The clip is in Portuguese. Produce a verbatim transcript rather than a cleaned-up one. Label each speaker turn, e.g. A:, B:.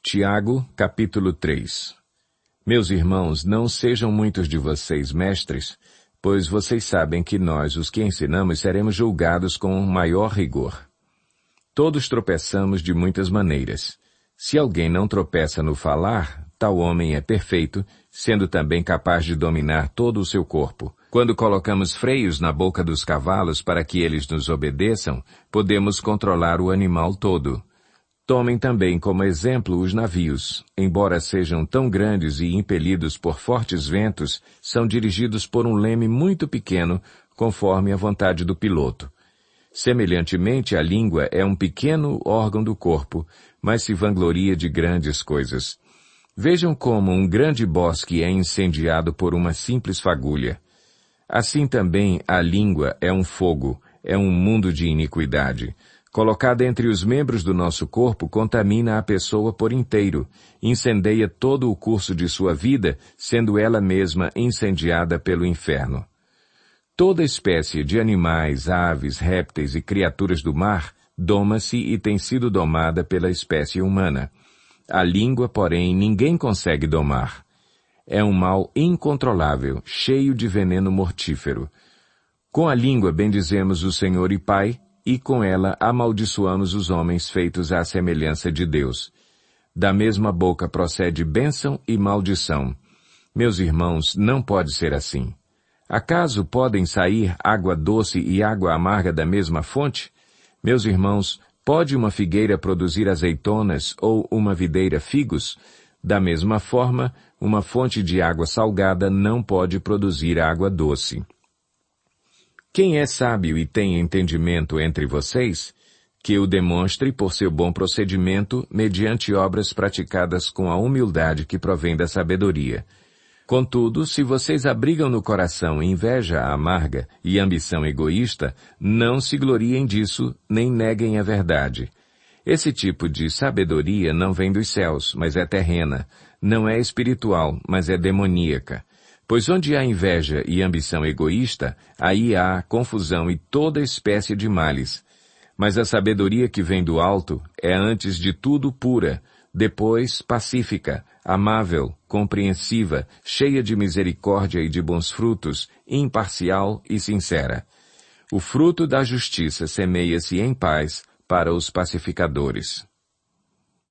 A: Tiago, capítulo três. Meus irmãos, não sejam muitos de vocês mestres, pois vocês sabem que nós, os que ensinamos, seremos julgados com maior rigor. Todos tropeçamos de muitas maneiras. Se alguém não tropeça no falar, tal homem é perfeito, sendo também capaz de dominar todo o seu corpo. Quando colocamos freios na boca dos cavalos para que eles nos obedeçam, podemos controlar o animal todo. Tomem também como exemplo os navios. Embora sejam tão grandes e impelidos por fortes ventos, são dirigidos por um leme muito pequeno, conforme a vontade do piloto. Semelhantemente, a língua é um pequeno órgão do corpo, mas se vangloria de grandes coisas. Vejam como um grande bosque é incendiado por uma simples fagulha. Assim também a língua é um fogo, é um mundo de iniquidade. Colocada entre os membros do nosso corpo, contamina a pessoa por inteiro, incendeia todo o curso de sua vida, sendo ela mesma incendiada pelo inferno. Toda espécie de animais, aves, répteis e criaturas do mar doma-se e tem sido domada pela espécie humana. A língua, porém, ninguém consegue domar. É um mal incontrolável, cheio de veneno mortífero. Com a língua bendizemos o Senhor e Pai, e com ela amaldiçoamos os homens feitos à semelhança de Deus. Da mesma boca procede bênção e maldição. Meus irmãos, não pode ser assim. Acaso podem sair água doce e água amarga da mesma fonte? Meus irmãos, pode uma figueira produzir azeitonas ou uma videira figos? Da mesma forma, uma fonte de água salgada não pode produzir água doce. Quem é sábio e tem entendimento entre vocês, que o demonstre por seu bom procedimento mediante obras praticadas com a humildade que provém da sabedoria. Contudo, se vocês abrigam no coração inveja amarga e ambição egoísta, não se gloriem disso, nem neguem a verdade. Esse tipo de sabedoria não vem dos céus, mas é terrena, não é espiritual, mas é demoníaca. Pois onde há inveja e ambição egoísta, aí há confusão e toda espécie de males. Mas a sabedoria que vem do alto é antes de tudo pura, depois pacífica, amável, compreensiva, cheia de misericórdia e de bons frutos, imparcial e sincera. O fruto da justiça semeia-se em paz para os pacificadores.